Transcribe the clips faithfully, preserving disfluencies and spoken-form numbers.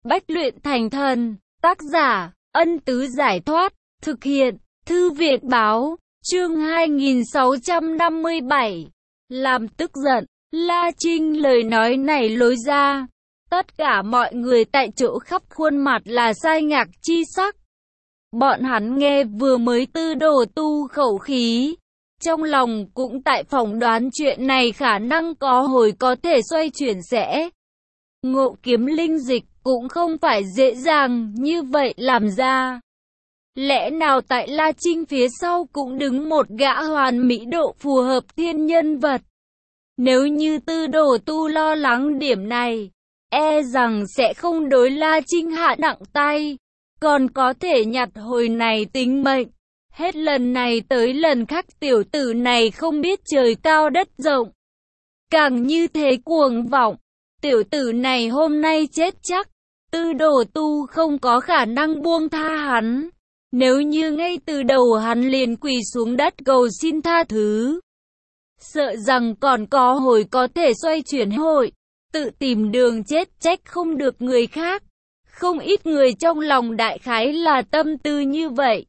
Bách luyện thành thần, tác giả, Ân Tứ Giải Thoát, thực hiện, Thư viện Báo, chương hai nghìn sáu trăm năm mươi bảy. Làm tức giận, La Trinh lời nói này lối ra. Tất cả mọi người tại chỗ khắp khuôn mặt là sai ngạc chi sắc. Bọn hắn nghe vừa mới Tư Đồ tu khẩu khí. Trong lòng cũng tại phỏng đoán chuyện này khả năng có hồi có thể xoay chuyển sẽ. Ngộ kiếm linh dịch cũng không phải dễ dàng như vậy làm ra. Lẽ nào tại La Trinh phía sau cũng đứng một gã hoàn mỹ độ phù hợp thiên nhân vật? Nếu như Tư Đồ tu lo lắng điểm này, e rằng sẽ không đối La Trinh hạ nặng tay, còn có thể nhặt hồi này tính mệnh. Hết lần này tới lần khác tiểu tử này không biết trời cao đất rộng. Càng như thế cuồng vọng, tiểu tử này hôm nay chết chắc. Tư Đồ tu không có khả năng buông tha hắn. Nếu như ngay từ đầu hắn liền quỳ xuống đất cầu xin tha thứ, sợ rằng còn có hồi có thể xoay chuyển hội, tự tìm đường chết trách không được người khác. Không ít người trong lòng đại khái là tâm tư như vậy.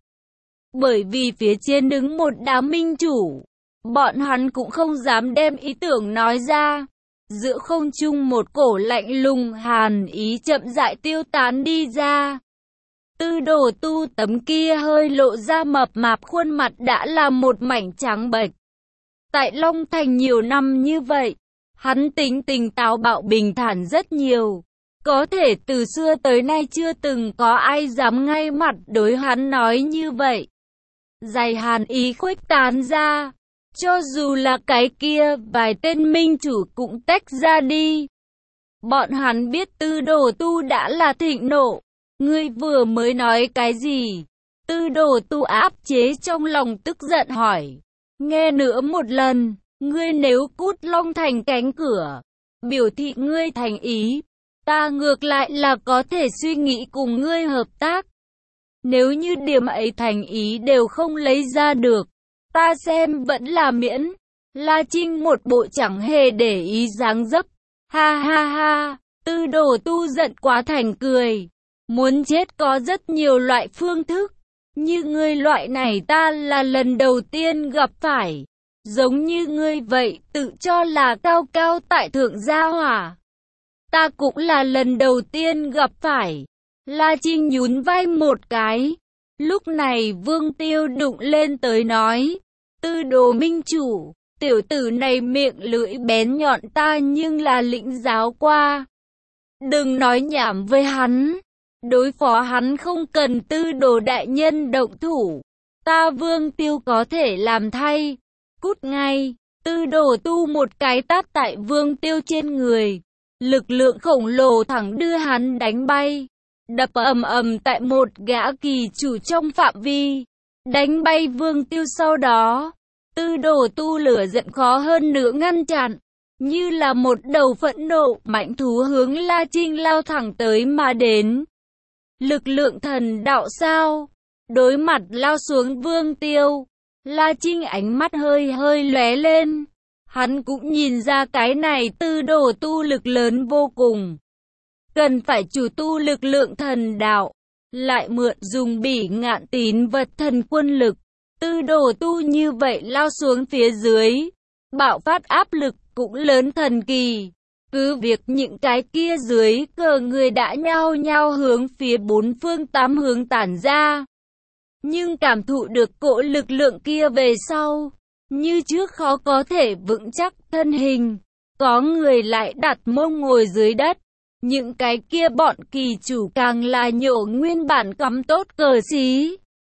Bởi vì phía trên đứng một đám minh chủ, bọn hắn cũng không dám đem ý tưởng nói ra. Giữa không trung một cổ lạnh lùng hàn ý chậm rãi tiêu tán đi ra. Tư Đồ tu tấm kia hơi lộ ra mập mạp khuôn mặt đã là một mảnh trắng bệch. Tại Long Thành nhiều năm như vậy, hắn tính tình táo bạo bình thản rất nhiều. Có thể từ xưa tới nay chưa từng có ai dám ngay mặt đối hắn nói như vậy. Dày hàn ý khuếch tán ra, cho dù là cái kia vài tên minh chủ cũng tách ra đi. Bọn hắn biết Tư Đồ tu đã là thịnh nộ. Ngươi vừa mới nói cái gì? Tư Đồ tu áp chế trong lòng tức giận hỏi. Nghe nữa một lần, ngươi nếu cút Long Thành cánh cửa, biểu thị ngươi thành ý, ta ngược lại là có thể suy nghĩ cùng ngươi hợp tác. Nếu như điểm ấy thành ý đều không lấy ra được, ta xem vẫn là miễn. La Trinh một bộ chẳng hề để ý dáng dấp. Ha ha ha, Tư Đồ tu giận quá thành cười. Muốn chết có rất nhiều loại phương thức, như ngươi loại này ta là lần đầu tiên gặp phải. Giống như ngươi vậy, tự cho là cao cao tại thượng gia hỏa, ta cũng là lần đầu tiên gặp phải. La Trinh nhún vai một cái. Lúc này Vương Tiêu đụng lên tới nói. Tư Đồ minh chủ, tiểu tử này miệng lưỡi bén nhọn ta nhưng là lĩnh giáo qua. Đừng nói nhảm với hắn. Đối phó hắn không cần Tư Đồ đại nhân động thủ. Ta Vương Tiêu có thể làm thay. Cút ngay. Tư Đồ tu một cái tát tại Vương Tiêu trên người. Lực lượng khổng lồ thẳng đưa hắn đánh bay. Đập ầm ầm tại một gã kỳ chủ trong phạm vi. Đánh bay Vương Tiêu sau đó. Tư Đồ tu lửa giận khó hơn nữa ngăn chặn. Như là một đầu phẫn nộ mãnh thú hướng La Trinh lao thẳng tới mà đến. Lực lượng thần đạo sao? Đối mặt lao xuống Vương Tiêu, La Trinh ánh mắt hơi hơi lóe lên. Hắn cũng nhìn ra cái này Tư Đồ tu lực lớn vô cùng. Cần phải chủ tu lực lượng thần đạo, lại mượn dùng Bỉ Ngạn tín vật thần quân lực. Tư Đồ tu như vậy lao xuống phía dưới, bạo phát áp lực cũng lớn thần kỳ. Cứ việc những cái kia dưới cờ người đã nhao nhao hướng phía bốn phương tám hướng tản ra. Nhưng cảm thụ được cỗ lực lượng kia về sau, như trước khó có thể vững chắc thân hình. Có người lại đặt mông ngồi dưới đất. Những cái kia bọn kỳ chủ càng là nhổ nguyên bản cắm tốt cờ xí,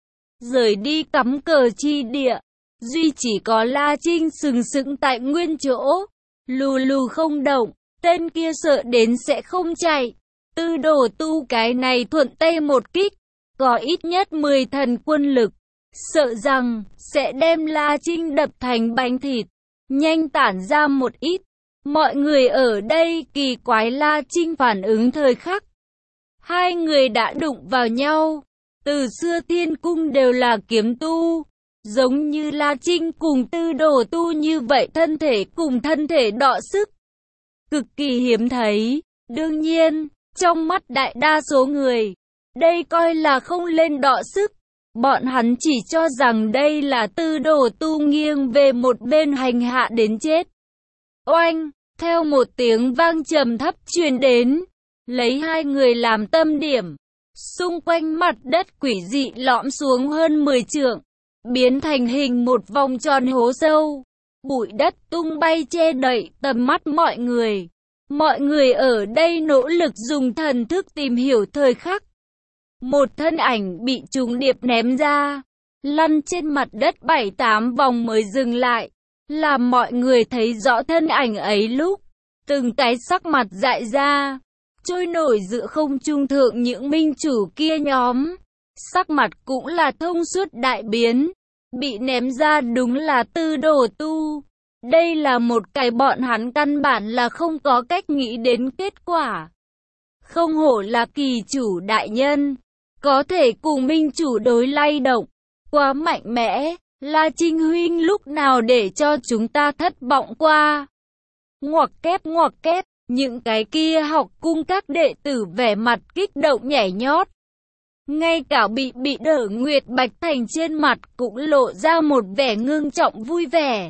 rời đi cắm cờ chi địa. Duy chỉ có La Trinh sừng sững tại nguyên chỗ, lù lù không động. Tên kia sợ đến sẽ không chạy. Tư Đồ tu cái này thuận tay một kích, có ít nhất mười thần quân lực, sợ rằng sẽ đem La Trinh đập thành bánh thịt. Nhanh tản ra một ít. Mọi người ở đây kỳ quái La Trinh phản ứng thời khắc. Hai người đã đụng vào nhau. Từ xưa thiên cung đều là kiếm tu, giống như La Trinh cùng Tư Đồ tu như vậy thân thể cùng thân thể đọ sức, cực kỳ hiếm thấy. Đương nhiên, Trong mắt đại đa số người, đây coi là không lên đọ sức. Bọn hắn chỉ cho rằng đây là Tư Đồ Tu nghiêng về một bên hành hạ đến chết. Oanh, theo một tiếng vang trầm thấp truyền đến, lấy hai người làm tâm điểm, xung quanh mặt đất quỷ dị lõm xuống hơn mười trượng, biến thành hình một vòng tròn hố sâu. Bụi đất tung bay che đậy tầm mắt mọi người. Mọi người ở đây nỗ lực dùng thần thức tìm hiểu thời khắc. Một thân ảnh bị trùng điệp ném ra, lăn trên mặt đất bảy tám vòng mới dừng lại, làm mọi người thấy rõ thân ảnh ấy lúc từng cái sắc mặt dại ra, trôi nổi giữa không trung thượng những minh chủ kia nhóm. Sắc mặt cũng là thông suốt đại biến, bị ném ra đúng là Tư Đồ Tu. Đây là một cái bọn hắn căn bản là không có cách nghĩ đến kết quả. Không hổ là kỳ chủ đại nhân, có thể cùng minh chủ đối lay động, quá mạnh mẽ. La Trinh huynh lúc nào để cho chúng ta thất vọng qua. Ngoặc kép ngoặc kép, những cái kia học cung các đệ tử vẻ mặt kích động nhảy nhót. Ngay cả bị bị đỡ Nguyệt Bạch Thành trên mặt cũng lộ ra một vẻ ngưng trọng vui vẻ.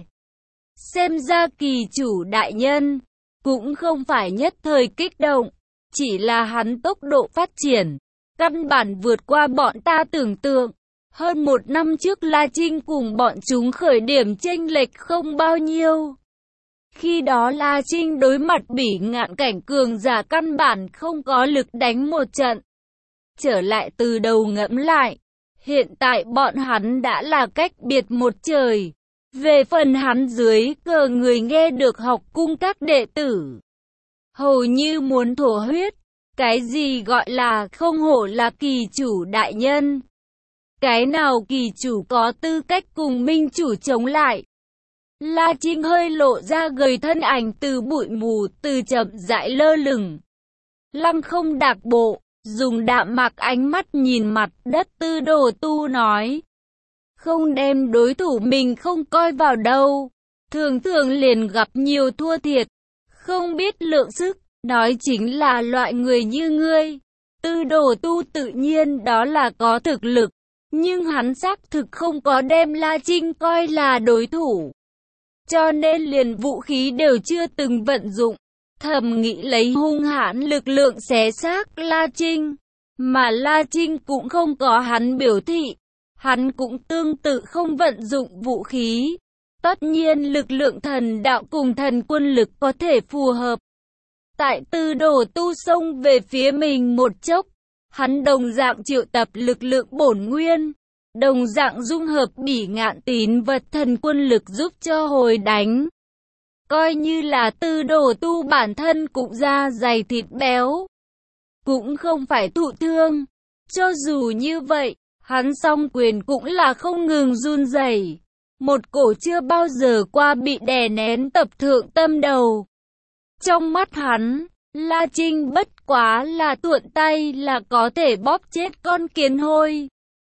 Xem ra kỳ chủ đại nhân cũng không phải nhất thời kích động, chỉ là hắn tốc độ phát triển căn bản vượt qua bọn ta tưởng tượng. Hơn một năm trước La Trinh cùng bọn chúng khởi điểm chênh lệch không bao nhiêu. Khi đó La Trinh đối mặt Bỉ Ngạn cảnh cường giả căn bản không có lực đánh một trận. Trở lại từ đầu ngẫm lại, hiện tại bọn hắn đã là cách biệt một trời. Về phần hắn dưới cờ người nghe được học cung các đệ tử, hầu như muốn thổ huyết. Cái gì gọi là không hổ là kỳ chủ đại nhân? Cái nào kỳ chủ có tư cách cùng minh chủ chống lại? La Trinh hơi lộ ra gầy thân ảnh từ bụi mù, từ chậm rãi lơ lửng. Lăng không đạc bộ, dùng đạm mạc ánh mắt nhìn mặt đất Tư Đồ Tu nói. Không đem đối thủ mình không coi vào đâu. Thường thường liền gặp nhiều thua thiệt. Không biết lượng sức, nói chính là loại người như ngươi. Tư Đồ Tu tự nhiên đó là có thực lực. Nhưng hắn xác thực không có đem La Trinh coi là đối thủ. Cho nên liền vũ khí đều chưa từng vận dụng. Thầm nghĩ lấy hung hãn lực lượng xé xác La Trinh. Mà La Trinh cũng không có hắn biểu thị. Hắn cũng tương tự không vận dụng vũ khí. Tất nhiên lực lượng thần đạo cùng thần quân lực có thể phù hợp. Tại Tư Đồ Tu xông về phía mình một chốc. Hắn đồng dạng triệu tập lực lượng bổn nguyên, đồng dạng dung hợp Bỉ Ngạn tín vật thần quân lực giúp cho hồi đánh. Coi như là Tư Đồ Tu bản thân cũng da dày thịt béo, cũng không phải thụ thương. Cho dù như vậy, hắn song quyền cũng là không ngừng run rẩy. Một cổ chưa bao giờ qua bị đè nén tập thượng tâm đầu. Trong mắt hắn, La Trinh bất quá là tuộn tay là có thể bóp chết con kiến hôi.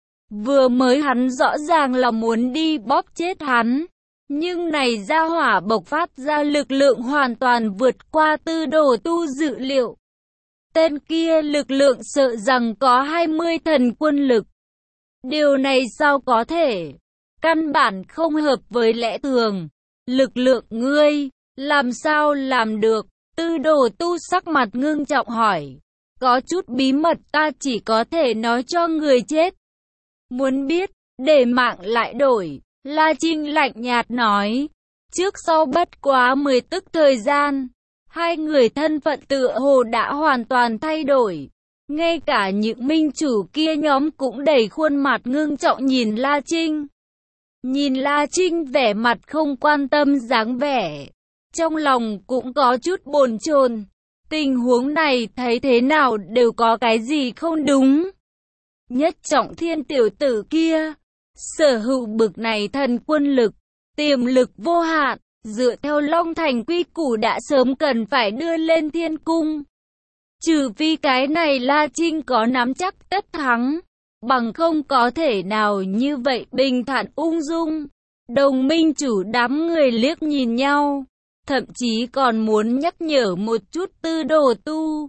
Vừa mới hắn rõ ràng là muốn đi bóp chết hắn. Nhưng này ra hỏa bộc phát ra lực lượng hoàn toàn vượt qua Tư Đồ Tu dự liệu. Tên kia lực lượng sợ rằng có hai mươi thần quân lực. Điều này sao có thể? Căn bản không hợp với lẽ thường. Lực lượng ngươi, làm sao làm được? Tư Đồ Tu sắc mặt ngưng trọng hỏi. Có chút bí mật ta chỉ có thể nói cho người chết. Muốn biết, để mạng lại đổi. La Trinh lạnh nhạt nói. Trước sau bất quá mười tức thời gian. Hai người thân phận tựa hồ đã hoàn toàn thay đổi. Ngay cả những minh chủ kia nhóm cũng đầy khuôn mặt ngưng trọng nhìn La Trinh. Nhìn La Trinh vẻ mặt không quan tâm dáng vẻ. Trong lòng cũng có chút bồn chồn. Tình huống này thấy thế nào đều có cái gì không đúng. Nhất Trọng Thiên tiểu tử kia, sở hữu bực này thần quân lực, tiềm lực vô hạn, dựa theo Long Thành quy củ đã sớm cần phải đưa lên thiên cung. Trừ phi cái này La Trinh có nắm chắc tất thắng, bằng không có thể nào như vậy bình thản ung dung. Đồng minh chủ đám người liếc nhìn nhau, thậm chí còn muốn nhắc nhở một chút Tư Đồ Tu.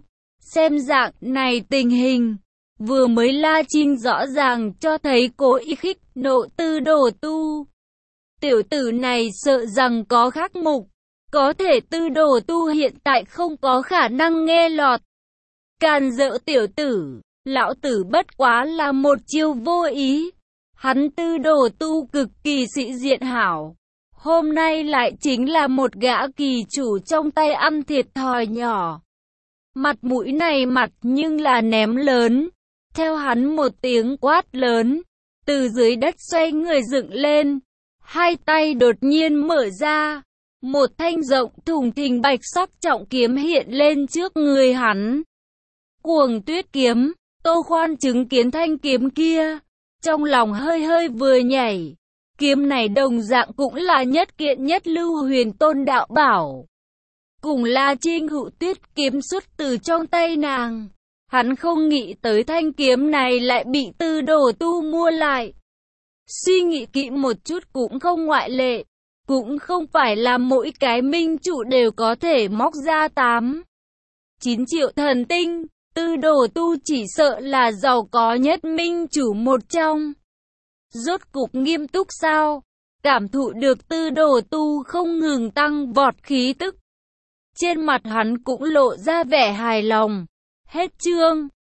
Xem dạng này tình hình, vừa mới La Trinh rõ ràng cho thấy cố ý khích nộ Tư Đồ Tu. Tiểu tử này sợ rằng có khắc mục, có thể Tư Đồ Tu hiện tại không có khả năng nghe lọt. Càn rỡ tiểu tử, lão tử bất quá là một chiêu vô ý. Hắn Tư Đồ Tu cực kỳ sĩ diện hảo, hôm nay lại chính là một gã kỳ chủ trong tay ăn thiệt thòi nhỏ. Mặt mũi này mặt nhưng là ném lớn. Theo hắn một tiếng quát lớn, từ dưới đất xoay người dựng lên, hai tay đột nhiên mở ra, một thanh rộng thùng thình bạch sắc trọng kiếm hiện lên trước người hắn. Cuồng Tuyết kiếm. Tô Khoan chứng kiến thanh kiếm kia, trong lòng hơi hơi vừa nhảy. Kiếm này đồng dạng cũng là nhất kiện nhất lưu huyền tôn đạo bảo. Cùng La Trinh Hữu Tuyết kiếm xuất từ trong tay nàng. Hắn không nghĩ tới thanh kiếm này lại bị Tư Đồ Tu mua lại. Suy nghĩ kỹ một chút cũng không ngoại lệ. Cũng không phải là mỗi cái minh chủ đều có thể móc ra tám, chín triệu thần tinh. Tư Đồ Tu chỉ sợ là giàu có nhất minh chủ một trong. Rốt cục nghiêm túc sao? Cảm thụ được Tư Đồ Tu không ngừng tăng vọt khí tức. Trên mặt hắn cũng lộ ra vẻ hài lòng. Hết chương.